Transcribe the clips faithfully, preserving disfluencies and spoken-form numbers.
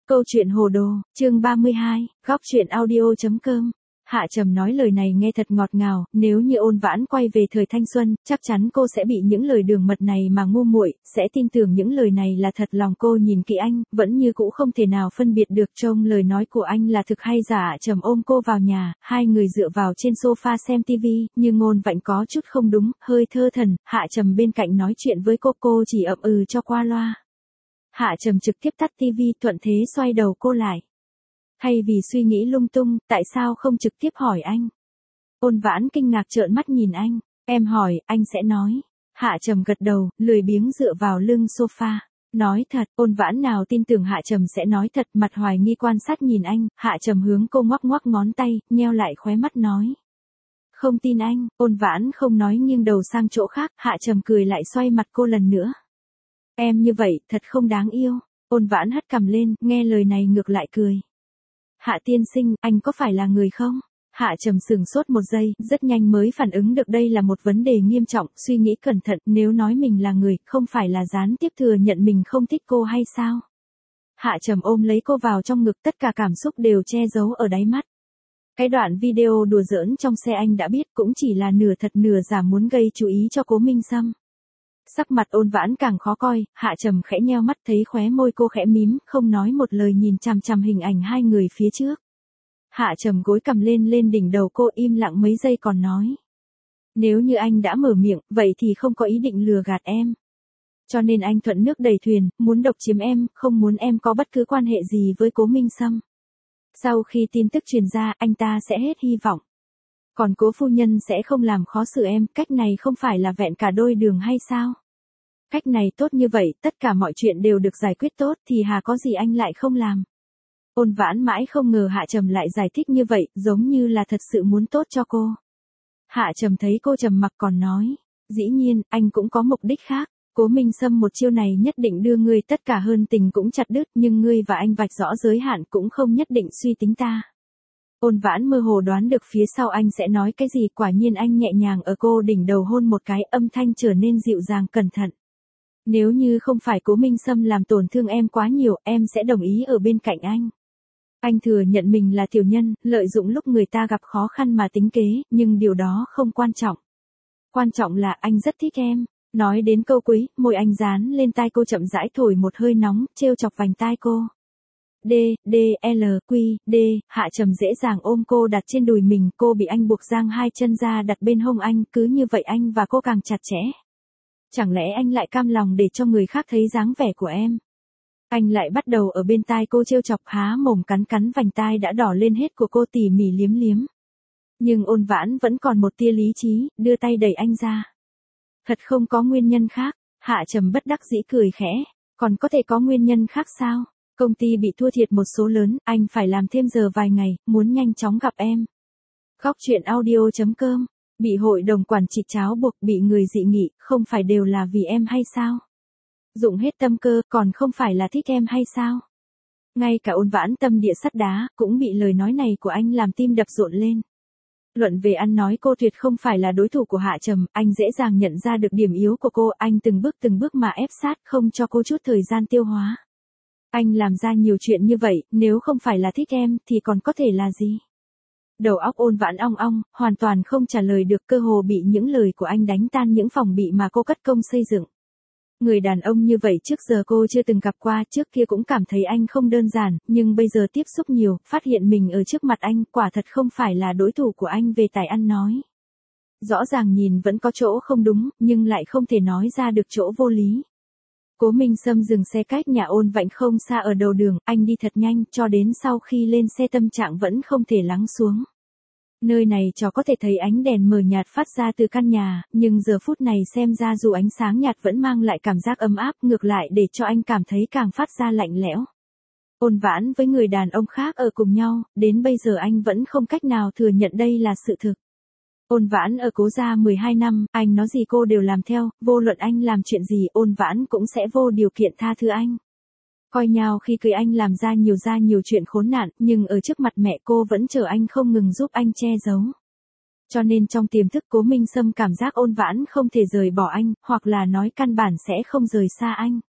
Câu chuyện hồ đồ, chương ba mươi hai, góc truyện audio.com. Hạ Trầm nói lời này nghe thật ngọt ngào, nếu như Ôn Vãn quay về thời thanh xuân, chắc chắn cô sẽ bị những lời đường mật này mà ngu muội, sẽ tin tưởng những lời này là thật. Lòng cô nhìn kỹ anh, vẫn như cũ không thể nào phân biệt được trông lời nói của anh là thực hay giả. Hạ Trầm ôm cô vào nhà, hai người dựa vào trên sofa xem tivi, nhưng Ngôn Vạnh có chút không đúng, hơi thơ thẩn. Hạ Trầm bên cạnh nói chuyện với cô, cô chỉ ậm ừ cho qua loa. Hạ Trầm trực tiếp tắt tivi, thuận thế xoay đầu cô lại. Thay vì suy nghĩ lung tung, tại sao không trực tiếp hỏi anh? Ôn Vãn kinh ngạc trợn mắt nhìn anh, em hỏi, anh sẽ nói. Hạ Trầm gật đầu, lười biếng dựa vào lưng sofa. Nói thật, Ôn Vãn nào tin tưởng Hạ Trầm sẽ nói thật, mặt hoài nghi quan sát nhìn anh. Hạ Trầm hướng cô ngoắc ngoắc ngón tay, nheo lại khóe mắt nói. Không tin anh. Ôn Vãn không nói, nghiêng đầu sang chỗ khác. Hạ Trầm cười lại xoay mặt cô lần nữa. Em như vậy, thật không đáng yêu. Ôn Vãn hất cằm lên, nghe lời này ngược lại cười. Hạ tiên sinh, anh có phải là người không? Hạ Trầm sững sốt một giây, rất nhanh mới phản ứng được đây là một vấn đề nghiêm trọng, suy nghĩ cẩn thận, nếu nói mình là người, không phải là gián tiếp thừa nhận mình không thích cô hay sao? Hạ Trầm ôm lấy cô vào trong ngực, tất cả cảm xúc đều che giấu ở đáy mắt. Cái đoạn video đùa giỡn trong xe anh đã biết, cũng chỉ là nửa thật nửa giả, muốn gây chú ý cho Cố Minh Sâm. Sắc mặt Ôn Vãn càng khó coi, Hạ Trầm khẽ nheo mắt, thấy khóe môi cô khẽ mím, không nói một lời, nhìn chằm chằm hình ảnh hai người phía trước. Hạ Trầm gối cầm lên lên đỉnh đầu cô, im lặng mấy giây còn nói. Nếu như anh đã mở miệng, vậy thì không có ý định lừa gạt em. Cho nên anh thuận nước đẩy thuyền, muốn độc chiếm em, không muốn em có bất cứ quan hệ gì với Cố Minh Sâm. Sau khi tin tức truyền ra, anh ta sẽ hết hy vọng. Còn Cố phu nhân sẽ không làm khó xử em, cách này không phải là vẹn cả đôi đường hay sao? Cách này tốt như vậy, tất cả mọi chuyện đều được giải quyết tốt, thì hà có gì anh lại không làm. Ôn Vãn mãi không ngờ Hạ Trầm lại giải thích như vậy, giống như là thật sự muốn tốt cho cô. Hạ Trầm thấy cô trầm mặc còn nói, dĩ nhiên, anh cũng có mục đích khác. Cố Minh Sâm một chiêu này nhất định đưa ngươi tất cả, hơn tình cũng chặt đứt, nhưng ngươi và anh vạch rõ giới hạn cũng không nhất định suy tính ta. Ôn Vãn mơ hồ đoán được phía sau anh sẽ nói cái gì, quả nhiên anh nhẹ nhàng ở cô đỉnh đầu hôn một cái, âm thanh trở nên dịu dàng cẩn thận. Nếu như không phải Cố Minh Sâm làm tổn thương em quá nhiều, em sẽ đồng ý ở bên cạnh anh. Anh thừa nhận mình là tiểu nhân, lợi dụng lúc người ta gặp khó khăn mà tính kế, nhưng điều đó không quan trọng. Quan trọng là anh rất thích em. Nói đến câu cuối, môi anh dán lên tai cô, chậm rãi thổi một hơi nóng, trêu chọc vành tai cô. D, D, L, Q, D, Hạ Trầm dễ dàng ôm cô đặt trên đùi mình, cô bị anh buộc giang hai chân ra đặt bên hông anh, cứ như vậy anh và cô càng chặt chẽ. Chẳng lẽ anh lại cam lòng để cho người khác thấy dáng vẻ của em? Anh lại bắt đầu ở bên tai cô trêu chọc, há mồm cắn cắn vành tai đã đỏ lên hết của cô, tỉ mỉ liếm liếm. Nhưng Ôn Vãn vẫn còn một tia lý trí, đưa tay đẩy anh ra. Thật không có nguyên nhân khác. Hạ Trầm bất đắc dĩ cười khẽ. Còn có thể có nguyên nhân khác sao? Công ty bị thua thiệt một số lớn, anh phải làm thêm giờ vài ngày, muốn nhanh chóng gặp em. Góc truyện audio.com. Bị hội đồng quản trị trói buộc, bị người dị nghị, không phải đều là vì em hay sao? Dụng hết tâm cơ, còn không phải là thích em hay sao? Ngay cả Ôn Vãn tâm địa sắt đá, cũng bị lời nói này của anh làm tim đập rộn lên. Luận về ăn nói, cô tuyệt không phải là đối thủ của Hạ Trầm, anh dễ dàng nhận ra được điểm yếu của cô, anh từng bước từng bước mà ép sát, không cho cô chút thời gian tiêu hóa. Anh làm ra nhiều chuyện như vậy, nếu không phải là thích em, thì còn có thể là gì? Đầu óc Ôn Vãn ong ong, hoàn toàn không trả lời được, cơ hồ bị những lời của anh đánh tan những phòng bị mà cô cất công xây dựng. Người đàn ông như vậy trước giờ cô chưa từng gặp qua, trước kia cũng cảm thấy anh không đơn giản, nhưng bây giờ tiếp xúc nhiều, phát hiện mình ở trước mặt anh, quả thật không phải là đối thủ của anh về tài ăn nói. Rõ ràng nhìn vẫn có chỗ không đúng, nhưng lại không thể nói ra được chỗ vô lý. Cố Minh Sâm dừng xe cách nhà Ôn Vạnh không xa ở đầu đường, anh đi thật nhanh, cho đến sau khi lên xe tâm trạng vẫn không thể lắng xuống. Nơi này cho có thể thấy ánh đèn mờ nhạt phát ra từ căn nhà, nhưng giờ phút này xem ra dù ánh sáng nhạt vẫn mang lại cảm giác ấm áp, ngược lại để cho anh cảm thấy càng phát ra lạnh lẽo. Ôn Vãn với người đàn ông khác ở cùng nhau, đến bây giờ anh vẫn không cách nào thừa nhận đây là sự thực. Ôn Vãn ở Cố gia mười hai năm, anh nói gì cô đều làm theo, vô luận anh làm chuyện gì, Ôn Vãn cũng sẽ vô điều kiện tha thứ anh. Coi nhau khi cưới anh làm ra nhiều ra nhiều chuyện khốn nạn, nhưng ở trước mặt mẹ cô vẫn chờ anh không ngừng giúp anh che giấu. Cho nên trong tiềm thức Cố Minh Sâm cảm giác Ôn Vãn không thể rời bỏ anh, hoặc là nói căn bản sẽ không rời xa anh.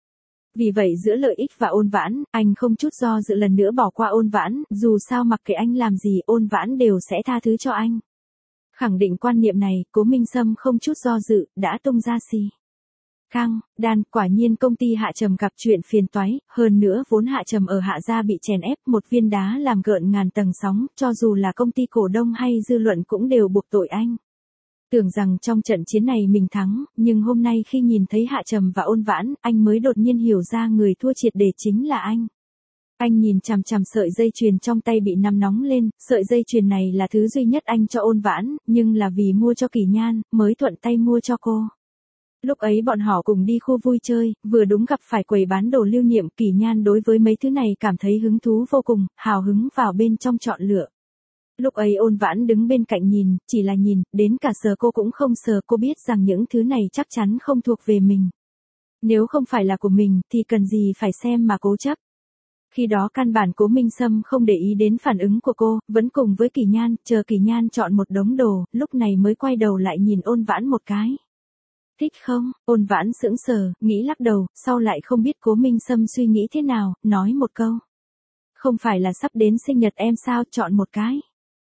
Vì vậy giữa lợi ích và Ôn Vãn, anh không chút do dự lần nữa bỏ qua Ôn Vãn, dù sao mặc kệ anh làm gì Ôn Vãn đều sẽ tha thứ cho anh. Khẳng định quan niệm này, Cố Minh Sâm không chút do dự, đã tung ra xì. Khang, đan, quả nhiên công ty Hạ Trầm gặp chuyện phiền toái, hơn nữa vốn Hạ Trầm ở Hạ gia bị chèn ép, một viên đá làm gợn ngàn tầng sóng, cho dù là công ty cổ đông hay dư luận cũng đều buộc tội anh. Tưởng rằng trong trận chiến này mình thắng, nhưng hôm nay khi nhìn thấy Hạ Trầm và Ôn Vãn, anh mới đột nhiên hiểu ra người thua triệt để chính là anh. Anh nhìn chằm chằm sợi dây chuyền trong tay bị nắm nóng lên, sợi dây chuyền này là thứ duy nhất anh cho Ôn Vãn, nhưng là vì mua cho Kỳ Nhan, mới thuận tay mua cho cô. Lúc ấy bọn họ cùng đi khu vui chơi, vừa đúng gặp phải quầy bán đồ lưu niệm. Kỳ Nhan đối với mấy thứ này cảm thấy hứng thú vô cùng, hào hứng vào bên trong chọn lựa. Lúc ấy Ôn Vãn đứng bên cạnh nhìn, chỉ là nhìn, đến cả sờ cô cũng không sờ. Cô biết rằng những thứ này chắc chắn không thuộc về mình. Nếu không phải là của mình, thì cần gì phải xem mà cố chấp. Khi đó căn bản Cố Minh Sâm không để ý đến phản ứng của cô, vẫn cùng với Kỳ Nhan, chờ Kỳ Nhan chọn một đống đồ, lúc này mới quay đầu lại nhìn Ôn Vãn một cái. Thích không? Ôn Vãn sững sờ, nghĩ lắc đầu, sau lại không biết Cố Minh Sâm suy nghĩ thế nào, nói một câu. Không phải là sắp đến sinh nhật em sao, chọn một cái.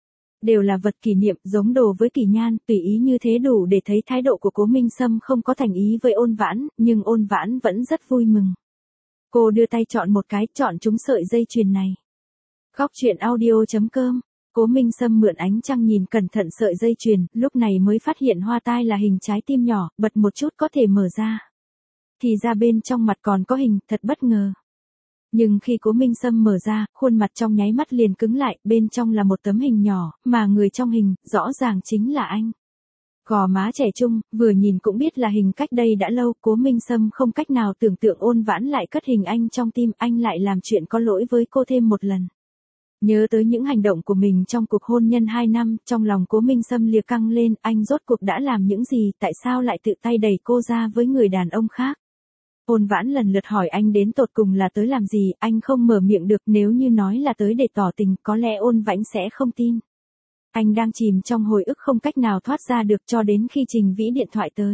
Đều là vật kỷ niệm, giống đồ với Kỳ Nhan, tùy ý như thế đủ để thấy thái độ của Cố Minh Sâm không có thành ý với Ôn Vãn, nhưng Ôn Vãn vẫn rất vui mừng. Cô đưa tay chọn một cái, chọn trúng sợi dây chuyền này. Góc truyện audio chấm com. Cố Minh Sâm mượn ánh trăng nhìn cẩn thận sợi dây chuyền, lúc này mới phát hiện hoa tai là hình trái tim nhỏ, bật một chút có thể mở ra. Thì ra bên trong mặt còn có hình, thật bất ngờ. Nhưng khi Cố Minh Sâm mở ra, khuôn mặt trong nháy mắt liền cứng lại, bên trong là một tấm hình nhỏ, mà người trong hình, rõ ràng chính là anh. Gò má trẻ trung, vừa nhìn cũng biết là hình cách đây đã lâu. Cố Minh Sâm không cách nào tưởng tượng Ôn Vãn lại cất hình anh trong tim, anh lại làm chuyện có lỗi với cô thêm một lần. Nhớ tới những hành động của mình trong cuộc hôn nhân hai năm, trong lòng Cố Minh Sâm liệt căng lên, anh rốt cuộc đã làm những gì, tại sao lại tự tay đẩy cô ra với người đàn ông khác. Ôn Vãn lần lượt hỏi anh đến tột cùng là tới làm gì, anh không mở miệng được, nếu như nói là tới để tỏ tình, có lẽ Ôn Vãn sẽ không tin. Anh đang chìm trong hồi ức không cách nào thoát ra được cho đến khi Trình Vĩ điện thoại tới.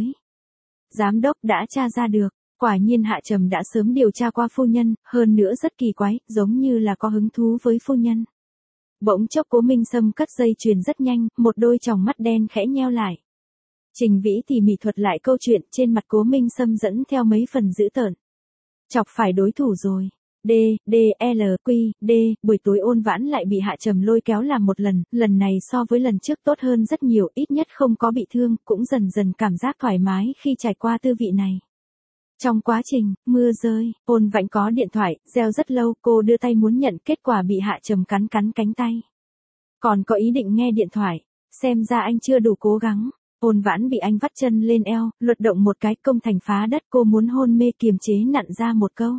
Giám đốc đã tra ra được, quả nhiên Hạ Trầm đã sớm điều tra qua phu nhân, hơn nữa rất kỳ quái, giống như là có hứng thú với phu nhân. Bỗng chốc Cố Minh Sâm cất dây chuyền rất nhanh, một đôi tròng mắt đen khẽ nheo lại. Trình Vĩ tỉ mỉ thuật lại câu chuyện, trên mặt Cố Minh Sâm dẫn theo mấy phần dữ tợn. Chọc phải đối thủ rồi. D, D, L, Q, D, buổi tối Ôn Vãn lại bị Hạ Trầm lôi kéo làm một lần, lần này so với lần trước tốt hơn rất nhiều, ít nhất không có bị thương, cũng dần dần cảm giác thoải mái khi trải qua tư vị này. Trong quá trình, mưa rơi, Ôn Vãn có điện thoại, reo rất lâu, cô đưa tay muốn nhận, kết quả bị Hạ Trầm cắn cắn cánh tay. Còn có ý định nghe điện thoại, xem ra anh chưa đủ cố gắng. Ôn Vãn bị anh vắt chân lên eo, luật động một cái, công thành phá đất, cô muốn hôn mê kiềm chế nặn ra một câu.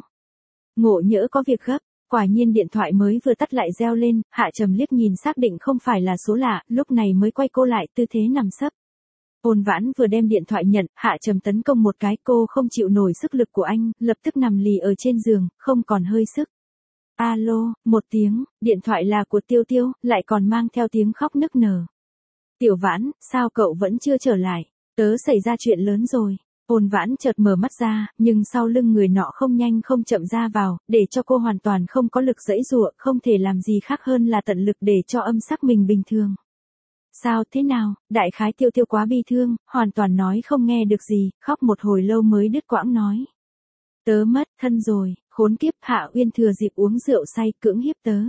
Ngộ nhỡ có việc gấp, quả nhiên điện thoại mới vừa tắt lại reo lên, Hạ Trầm liếc nhìn xác định không phải là số lạ, lúc này mới quay cô lại, tư thế nằm sấp. Ôn Vãn vừa đem điện thoại nhận, Hạ Trầm tấn công một cái, cô không chịu nổi sức lực của anh, lập tức nằm lì ở trên giường, không còn hơi sức. Alo, một tiếng, điện thoại là của Tiêu Tiêu, lại còn mang theo tiếng khóc nức nở. Tiểu Vãn, sao cậu vẫn chưa trở lại? Tớ xảy ra chuyện lớn rồi. Ôn Vãn chợt mở mắt ra, nhưng sau lưng người nọ không nhanh không chậm ra vào, để cho cô hoàn toàn không có lực giãy giụa, không thể làm gì khác hơn là tận lực để cho âm sắc mình bình thường. Sao thế nào? Đại khái Tiêu Tiêu quá bi thương, hoàn toàn nói không nghe được gì, khóc một hồi lâu mới đứt quãng nói. Tớ mất thân rồi, khốn kiếp, Hạ Uyên thừa dịp uống rượu say cưỡng hiếp tớ.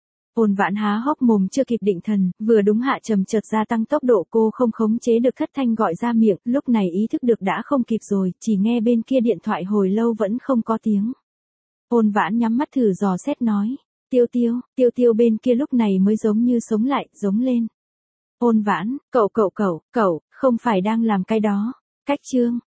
Ôn Vãn há hốc mồm chưa kịp định thần, vừa đúng Hạ Trầm chợt gia tăng tốc độ, cô không khống chế được thất thanh gọi ra miệng, lúc này ý thức được đã không kịp rồi, chỉ nghe bên kia điện thoại hồi lâu vẫn không có tiếng. Ôn Vãn nhắm mắt thử dò xét nói, Tiêu Tiêu, Tiêu Tiêu bên kia lúc này mới giống như sống lại, giống lên. Ôn Vãn, cậu cậu cậu, cậu, không phải đang làm cái đó, cách chương.